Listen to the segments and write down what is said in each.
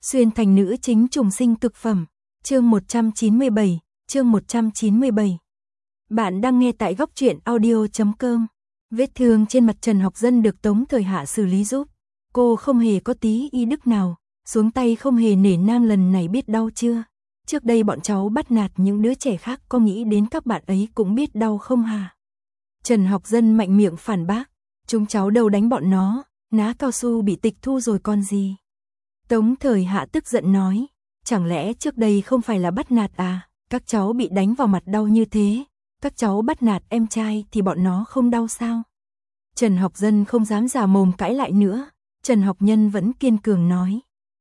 Xuyên thành nữ chính trùng sinh cực phẩm. Chương 197, chương 197. Bạn đang nghe tại góc truyện audio.com. Vết thương trên mặt Trần Học Dân được Tống Thời Hạ xử lý giúp. Cô không hề có tí y đức nào, xuống tay không hề nể nang, lần này biết đau chưa? Trước đây bọn cháu bắt nạt những đứa trẻ khác, có nghĩ đến các bạn ấy cũng biết đau không hả? Trần Học Dân mạnh miệng phản bác, chúng cháu đâu đánh bọn nó, ná cao su bị tịch thu rồi còn gì. Tống Thời Hạ tức giận nói, chẳng lẽ trước đây không phải là bắt nạt à, các cháu bị đánh vào mặt đau như thế, các cháu bắt nạt em trai thì bọn nó không đau sao? Trần Học Dân không dám già mồm cãi lại nữa, Trần Học Nhân vẫn kiên cường nói.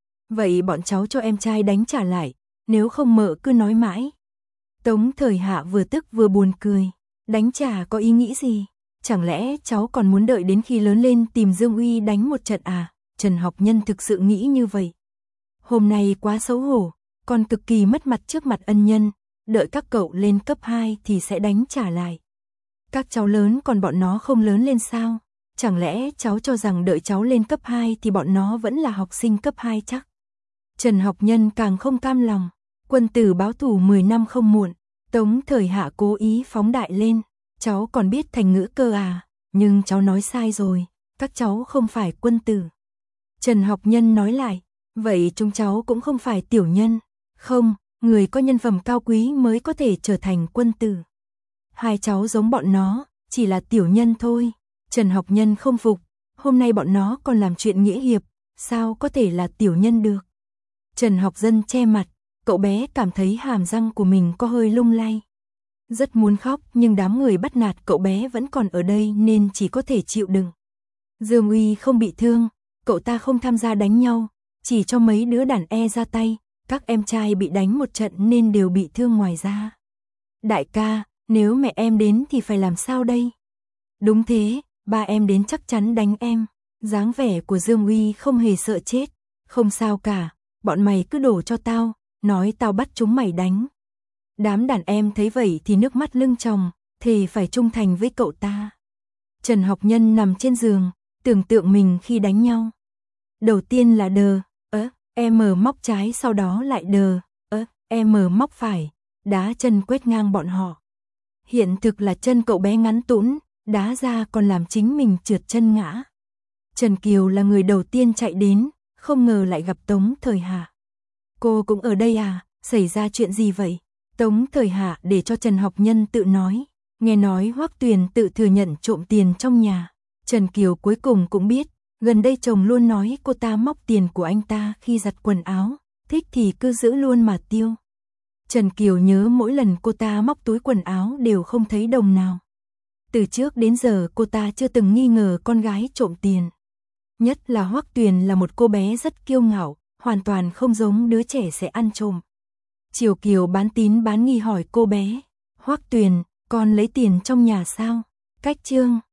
Vậy bọn cháu cho em trai đánh trả lại, nếu không mợ cứ nói mãi. Tống Thời Hạ vừa tức vừa buồn cười, đánh trả có ý nghĩ gì? Chẳng lẽ cháu còn muốn đợi đến khi lớn lên tìm Dương Uy đánh một trận à? Trần Học Nhân thực sự nghĩ như vậy. Hôm nay quá xấu hổ, còn cực kỳ mất mặt trước mặt ân nhân, đợi các cậu lên cấp 2 thì sẽ đánh trả lại. Các cháu lớn còn bọn nó không lớn lên sao? Chẳng lẽ cháu cho rằng đợi cháu lên cấp 2 thì bọn nó vẫn là học sinh cấp 2 chắc? Trần Học Nhân càng không cam lòng, quân tử báo thù 10 năm không muộn. Tống Thời Hạ cố ý phóng đại lên, cháu còn biết thành ngữ cơ à, nhưng cháu nói sai rồi, các cháu không phải quân tử. Trần Học Nhân nói lại, vậy chúng cháu cũng không phải tiểu nhân, không, người có nhân phẩm cao quý mới có thể trở thành quân tử. Hai cháu giống bọn nó, chỉ là tiểu nhân thôi. Trần Học Nhân không phục, hôm nay bọn nó còn làm chuyện nghĩa hiệp, sao có thể là tiểu nhân được. Trần Học Dân che mặt, cậu bé cảm thấy hàm răng của mình có hơi lung lay. Rất muốn khóc nhưng đám người bắt nạt cậu bé vẫn còn ở đây nên chỉ có thể chịu đựng. Dương Uy không bị thương, cậu ta không tham gia đánh nhau, chỉ cho mấy đứa đàn ra tay, các em trai bị đánh một trận nên đều bị thương ngoài ra. Đại ca, nếu mẹ em đến thì phải làm sao đây? Đúng thế, ba em đến chắc chắn đánh em. Dáng vẻ của Dương Uy không hề sợ chết. Không sao cả, bọn mày cứ đổ cho tao, nói tao bắt chúng mày đánh. Đám đàn em thấy vậy thì nước mắt lưng tròng, thề phải trung thành với cậu ta. Trần Học Nhân nằm trên giường, tưởng tượng mình khi đánh nhau. Đầu tiên là đờ, em móc trái, sau đó lại đờ, em móc phải, đá chân quét ngang bọn họ. Hiện thực là chân cậu bé ngắn tũn, đá ra còn làm chính mình trượt chân ngã. Trần Kiều là người đầu tiên chạy đến, không ngờ lại gặp Tống Thời Hạ. Cô cũng ở đây à, xảy ra chuyện gì vậy? Tống Thời Hạ để cho Trần Học Nhân tự nói, nghe nói Hoắc Tuyền tự thừa nhận trộm tiền trong nhà. Trần Kiều cuối cùng cũng biết, gần đây chồng luôn nói cô ta móc tiền của anh ta khi giặt quần áo, thích thì cứ giữ luôn mà tiêu. Trần Kiều nhớ mỗi lần cô ta móc túi quần áo đều không thấy đồng nào. Từ trước đến giờ cô ta chưa từng nghi ngờ con gái trộm tiền. Nhất là Hoắc Tuyền là một cô bé rất kiêu ngạo, hoàn toàn không giống đứa trẻ sẽ ăn trộm. Triều Kiều bán tín bán nghi hỏi cô bé, Hoắc Tuyền, con lấy tiền trong nhà sao? Cách chương